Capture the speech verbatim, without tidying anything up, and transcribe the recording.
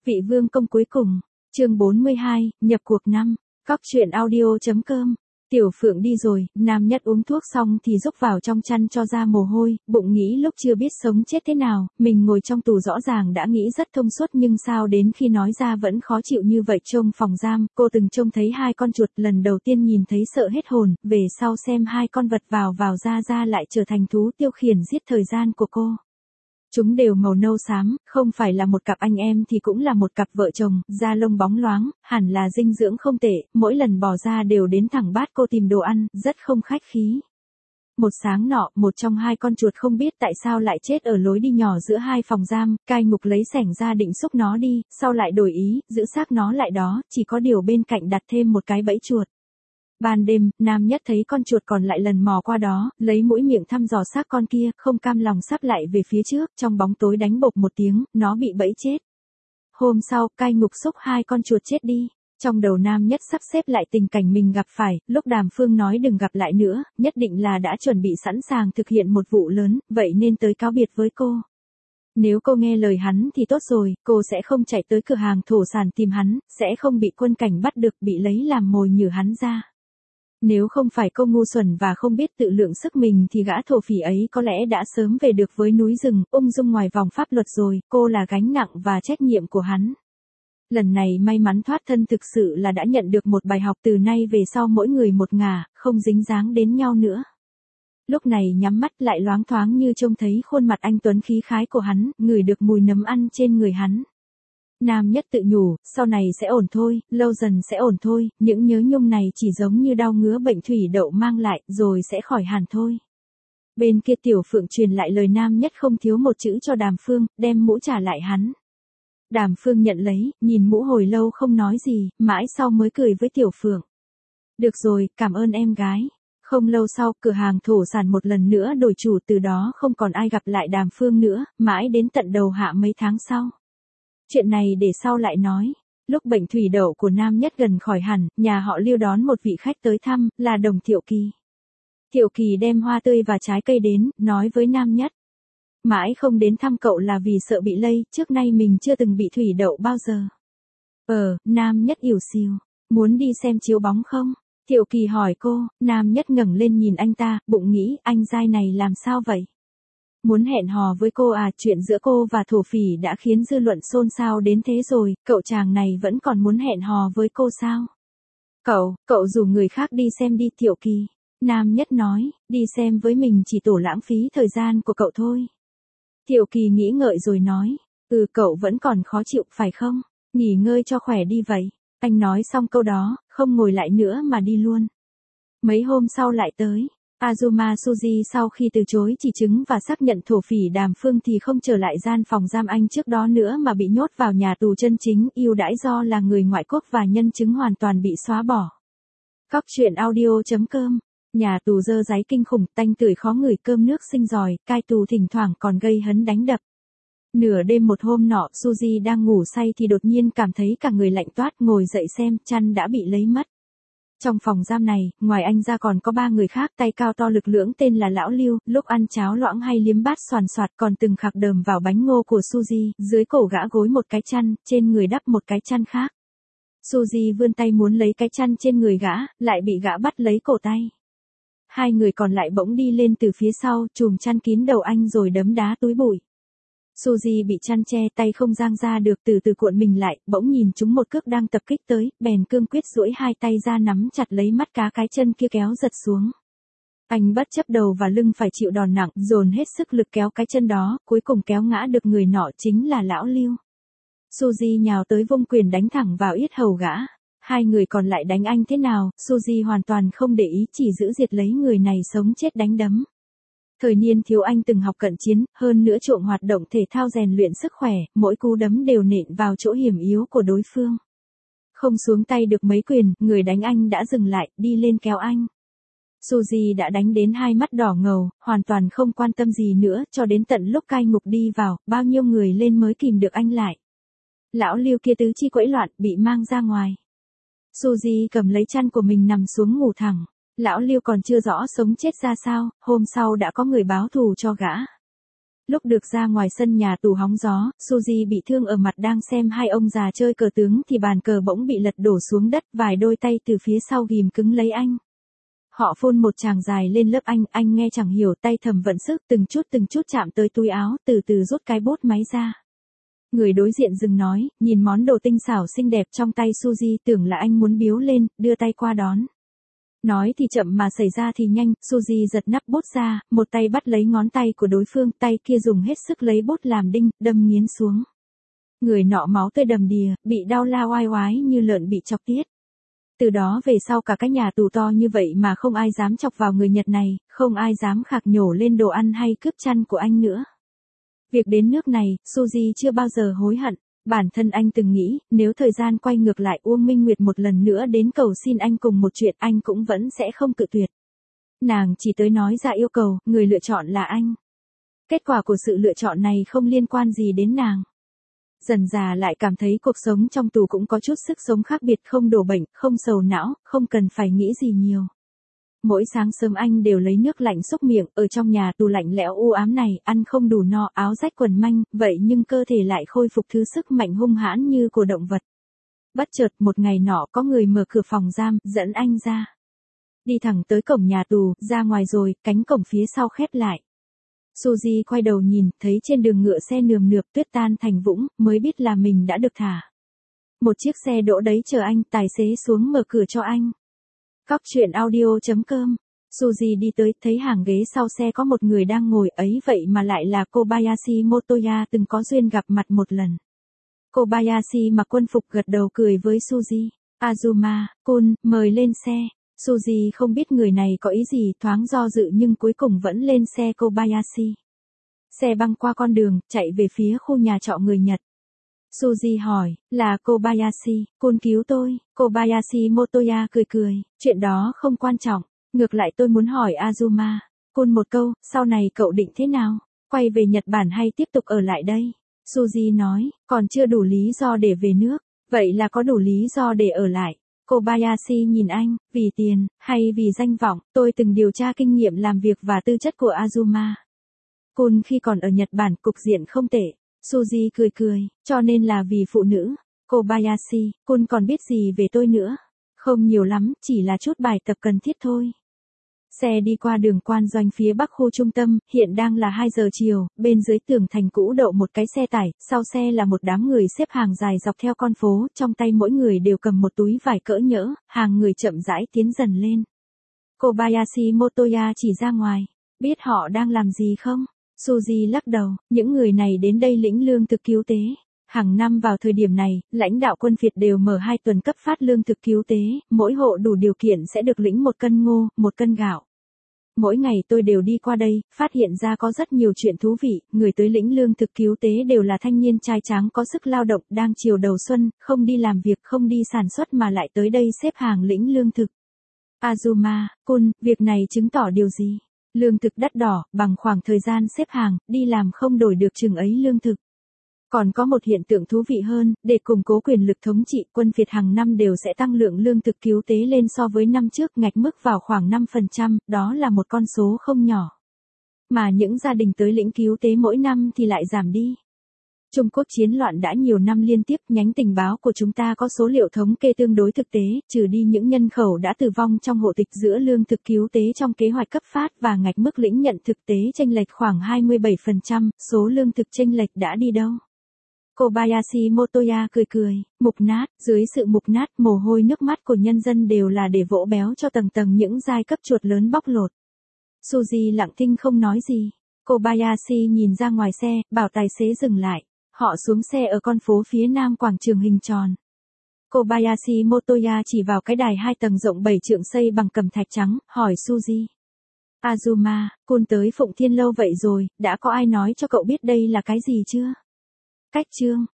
Vị vương công cuối cùng, chương bốn mươi hai, nhập cuộc năm, cóc truyện audio chấm com. Tiểu Phượng đi rồi, nam nhất uống thuốc xong thì rúc vào trong chăn cho ra mồ hôi, bụng nghĩ lúc chưa biết sống chết thế nào, mình ngồi trong tù rõ ràng đã nghĩ rất thông suốt nhưng sao đến khi nói ra vẫn khó chịu như vậy. Trông phòng giam, cô từng trông thấy hai con chuột, lần đầu tiên nhìn thấy sợ hết hồn, về sau xem hai con vật vào vào ra ra lại trở thành thú tiêu khiển giết thời gian của cô. Chúng đều màu nâu xám, không phải là một cặp anh em thì cũng là một cặp vợ chồng, da lông bóng loáng, hẳn là dinh dưỡng không tệ, mỗi lần bỏ ra đều đến thẳng bát cô tìm đồ ăn, rất không khách khí. Một sáng nọ, một trong hai con chuột không biết tại sao lại chết ở lối đi nhỏ giữa hai phòng giam, cai ngục lấy xẻng ra định xúc nó đi, sau lại đổi ý, giữ xác nó lại đó, chỉ có điều bên cạnh đặt thêm một cái bẫy chuột. Ban đêm, nam nhất thấy con chuột còn lại lần mò qua đó, lấy mũi miệng thăm dò xác con kia, không cam lòng sắp lại về phía trước, trong bóng tối đánh bộp một tiếng, nó bị bẫy chết. Hôm sau, cai ngục xúc hai con chuột chết đi. Trong đầu nam nhất sắp xếp lại tình cảnh mình gặp phải, lúc Đàm Phương nói đừng gặp lại nữa, nhất định là đã chuẩn bị sẵn sàng thực hiện một vụ lớn, vậy nên tới cáo biệt với cô. Nếu cô nghe lời hắn thì tốt rồi, cô sẽ không chạy tới cửa hàng thổ sản tìm hắn, sẽ không bị quân cảnh bắt được, bị lấy làm mồi nhử hắn ra. Nếu không phải cô ngu xuẩn và không biết tự lượng sức mình thì gã thổ phỉ ấy có lẽ đã sớm về được với núi rừng, ung dung ngoài vòng pháp luật rồi, cô là gánh nặng và trách nhiệm của hắn. Lần này may mắn thoát thân thực sự là đã nhận được một bài học, từ nay về sau mỗi người một ngả, không dính dáng đến nhau nữa. Lúc này nhắm mắt lại loáng thoáng như trông thấy khuôn mặt anh tuấn khí khái của hắn, ngửi được mùi nấm ăn trên người hắn. Nam nhất tự nhủ, sau này sẽ ổn thôi, lâu dần sẽ ổn thôi, những nhớ nhung này chỉ giống như đau ngứa bệnh thủy đậu mang lại, rồi sẽ khỏi hẳn thôi. Bên kia Tiểu Phượng truyền lại lời nam nhất không thiếu một chữ cho Đàm Phương, đem mũ trả lại hắn. Đàm Phương nhận lấy, nhìn mũ hồi lâu không nói gì, mãi sau mới cười với Tiểu Phượng. Được rồi, cảm ơn em gái. Không lâu sau, cửa hàng thổ sản một lần nữa đổi chủ, từ đó không còn ai gặp lại Đàm Phương nữa, mãi đến tận đầu hạ mấy tháng sau. Chuyện này để sau lại nói. Lúc bệnh thủy đậu của nam nhất gần khỏi hẳn, nhà họ Lưu đón một vị khách tới thăm, là Đồng Thiệu Kỳ. Thiệu Kỳ đem hoa tươi và trái cây đến, nói với nam nhất. Mãi không đến thăm cậu là vì sợ bị lây, trước nay mình chưa từng bị thủy đậu bao giờ. Ờ, nam nhất ỉu xìu, muốn đi xem chiếu bóng không? Thiệu Kỳ hỏi cô, nam nhất ngẩng lên nhìn anh ta, bụng nghĩ, anh giai này làm sao vậy? Muốn hẹn hò với cô à, chuyện giữa cô và thổ phỉ đã khiến dư luận xôn xao đến thế rồi, cậu chàng này vẫn còn muốn hẹn hò với cô sao? Cậu, cậu rủ người khác đi xem đi. Thiệu Kỳ. Nam nhất nói, đi xem với mình chỉ tổ lãng phí thời gian của cậu thôi. Thiệu Kỳ nghĩ ngợi rồi nói, ừ cậu vẫn còn khó chịu phải không? Nghỉ ngơi cho khỏe đi vậy. Anh nói xong câu đó, không ngồi lại nữa mà đi luôn. Mấy hôm sau lại tới. Azuma Suji sau khi từ chối chỉ chứng và xác nhận thổ phỉ Đàm Phương thì không trở lại gian phòng giam anh trước đó nữa mà bị nhốt vào nhà tù chân chính, ưu đãi do là người ngoại quốc và nhân chứng hoàn toàn bị xóa bỏ. Cóc truyện audio chấm com. Nhà tù dơ dáy kinh khủng, tanh tưởi khó ngửi, cơm nước sinh giỏi, cai tù thỉnh thoảng còn gây hấn đánh đập. Nửa đêm một hôm nọ, Suji đang ngủ say thì đột nhiên cảm thấy cả người lạnh toát, ngồi dậy xem, chăn đã bị lấy mất. Trong phòng giam này, ngoài anh ra còn có ba người khác, tay cao to lực lưỡng tên là Lão Lưu, lúc ăn cháo loãng hay liếm bát xoàn xoạt còn từng khạc đờm vào bánh ngô của Suji, dưới cổ gã gối một cái chăn, trên người đắp một cái chăn khác. Suji vươn tay muốn lấy cái chăn trên người gã, lại bị gã bắt lấy cổ tay. Hai người còn lại bỗng đi lên từ phía sau, chùm chăn kín đầu anh rồi đấm đá túi bụi. Suji bị chăn che, tay không giang ra được, từ từ cuộn mình lại, bỗng nhìn chúng một cước đang tập kích tới, bèn cương quyết duỗi hai tay ra nắm chặt lấy mắt cá cái chân kia kéo giật xuống. Anh bất chấp đầu và lưng phải chịu đòn nặng, dồn hết sức lực kéo cái chân đó, cuối cùng kéo ngã được người nọ chính là Lão Lưu. Suji nhào tới vung quyền đánh thẳng vào yết hầu gã. Hai người còn lại đánh anh thế nào, Suji hoàn toàn không để ý, chỉ giữ diệt lấy người này sống chết đánh đấm. Thời niên thiếu anh từng học cận chiến, hơn nữa chuộng hoạt động thể thao rèn luyện sức khỏe, mỗi cú đấm đều nện vào chỗ hiểm yếu của đối phương. Không xuống tay được mấy quyền, người đánh anh đã dừng lại, đi lên kéo anh. Suji đã đánh đến hai mắt đỏ ngầu, hoàn toàn không quan tâm gì nữa, cho đến tận lúc cai ngục đi vào, bao nhiêu người lên mới kìm được anh lại. Lão Lưu kia tứ chi quẫy loạn, bị mang ra ngoài. Suji cầm lấy chăn của mình nằm xuống ngủ thẳng. Lão Lưu còn chưa rõ sống chết ra sao, hôm sau đã có người báo thù cho gã. Lúc được ra ngoài sân nhà tù hóng gió, Suzy bị thương ở mặt đang xem hai ông già chơi cờ tướng thì bàn cờ bỗng bị lật đổ xuống đất, vài đôi tay từ phía sau ghìm cứng lấy anh. Họ phun một tràng dài lên lớp anh, anh nghe chẳng hiểu, tay thầm vận sức, từng chút từng chút chạm tới túi áo, từ từ rút cái bốt máy ra. Người đối diện dừng nói, nhìn món đồ tinh xảo xinh đẹp trong tay Suzy, tưởng là anh muốn biếu lên, đưa tay qua đón. Nói thì chậm mà xảy ra thì nhanh, Suzy giật nắp bốt ra, một tay bắt lấy ngón tay của đối phương, tay kia dùng hết sức lấy bốt làm đinh, đâm nghiến xuống. Người nọ máu tươi đầm đìa, bị đau la oai oái như lợn bị chọc tiết. Từ đó về sau cả cái nhà tù to như vậy mà không ai dám chọc vào người Nhật này, không ai dám khạc nhổ lên đồ ăn hay cướp chăn của anh nữa. Việc đến nước này, Suzy chưa bao giờ hối hận. Bản thân anh từng nghĩ, nếu thời gian quay ngược lại, Uông Minh Nguyệt một lần nữa đến cầu xin anh cùng một chuyện, anh cũng vẫn sẽ không cự tuyệt. Nàng chỉ tới nói ra yêu cầu, người lựa chọn là anh. Kết quả của sự lựa chọn này không liên quan gì đến nàng. Dần dà lại cảm thấy cuộc sống trong tù cũng có chút sức sống khác biệt, không đổ bệnh, không sầu não, không cần phải nghĩ gì nhiều. Mỗi sáng sớm anh đều lấy nước lạnh xúc miệng, ở trong nhà tù lạnh lẽo u ám này, ăn không đủ no, áo rách quần manh, vậy nhưng cơ thể lại khôi phục thứ sức mạnh hung hãn như của động vật. Bất chợt một ngày nọ có người mở cửa phòng giam, dẫn anh ra. Đi thẳng tới cổng nhà tù, ra ngoài rồi, cánh cổng phía sau khép lại. Suzy quay đầu nhìn, thấy trên đường ngựa xe nườm nượp, tuyết tan thành vũng, mới biết là mình đã được thả. Một chiếc xe đỗ đấy chờ anh, tài xế xuống mở cửa cho anh. Cóc truyện audio chấm com. Suzy đi tới, thấy hàng ghế sau xe có một người đang ngồi, ấy vậy mà lại là Kobayashi Motoya, từng có duyên gặp mặt một lần. Kobayashi mặc quân phục gật đầu cười với Suzy. Azuma-kun, mời lên xe. Suzy không biết người này có ý gì, thoáng do dự nhưng cuối cùng vẫn lên xe Kobayashi. Xe băng qua con đường, chạy về phía khu nhà trọ người Nhật. Suzy hỏi, là Kobayashi, kun cứu tôi. Kobayashi Motoya cười cười, chuyện đó không quan trọng. Ngược lại tôi muốn hỏi Azuma, kun một câu, sau này cậu định thế nào? Quay về Nhật Bản hay tiếp tục ở lại đây? Suzy nói, còn chưa đủ lý do để về nước. Vậy là có đủ lý do để ở lại. Kobayashi nhìn anh, vì tiền, hay vì danh vọng, tôi từng điều tra kinh nghiệm làm việc và tư chất của Azuma. Kun khi còn ở Nhật Bản cục diện không tệ. Suzy cười cười, cho nên là vì phụ nữ. Kobayashi, kun còn biết gì về tôi nữa? Không nhiều lắm, chỉ là chút bài tập cần thiết thôi. Xe đi qua đường quan doanh phía bắc khu trung tâm, hiện đang là hai giờ chiều, bên dưới tường thành cũ đậu một cái xe tải, sau xe là một đám người xếp hàng dài dọc theo con phố, trong tay mỗi người đều cầm một túi vải cỡ nhỡ, hàng người chậm rãi tiến dần lên. Kobayashi Motoya chỉ ra ngoài, biết họ đang làm gì không? Suzy lắc đầu, những người này đến đây lĩnh lương thực cứu tế. Hàng năm vào thời điểm này, lãnh đạo quân Việt đều mở hai tuần cấp phát lương thực cứu tế, mỗi hộ đủ điều kiện sẽ được lĩnh một cân ngô, một cân gạo. Mỗi ngày tôi đều đi qua đây, phát hiện ra có rất nhiều chuyện thú vị, người tới lĩnh lương thực cứu tế đều là thanh niên trai tráng có sức lao động, đang chiều đầu xuân, không đi làm việc, không đi sản xuất mà lại tới đây xếp hàng lĩnh lương thực. Azuma-kun, việc này chứng tỏ điều gì? Lương thực đắt đỏ, bằng khoảng thời gian xếp hàng, đi làm không đổi được chừng ấy lương thực. Còn có một hiện tượng thú vị hơn, để củng cố quyền lực thống trị, quân Việt hàng năm đều sẽ tăng lượng lương thực cứu tế lên so với năm trước, ngạch mức vào khoảng năm phần trăm, đó là một con số không nhỏ. Mà những gia đình tới lĩnh cứu tế mỗi năm thì lại giảm đi. Trung Quốc chiến loạn đã nhiều năm liên tiếp, nhánh tình báo của chúng ta có số liệu thống kê tương đối thực tế, trừ đi những nhân khẩu đã tử vong trong hộ tịch giữa lương thực cứu tế trong kế hoạch cấp phát và ngạch mức lĩnh nhận thực tế chênh lệch khoảng hai mươi bảy phần trăm, số lương thực chênh lệch đã đi đâu? Kobayashi Motoya cười cười, mục nát, dưới sự mục nát, mồ hôi nước mắt của nhân dân đều là để vỗ béo cho tầng tầng những giai cấp chuột lớn bóc lột. Suzy lặng thinh không nói gì. Kobayashi nhìn ra ngoài xe, bảo tài xế dừng lại. Họ xuống xe ở con phố phía nam quảng trường hình tròn. Kobayashi Motoya chỉ vào cái đài hai tầng rộng bảy trượng xây bằng cẩm thạch trắng, hỏi Suzy. Azuma, kun tới Phụng Thiên lâu vậy rồi, đã có ai nói cho cậu biết đây là cái gì chưa? Cách chương.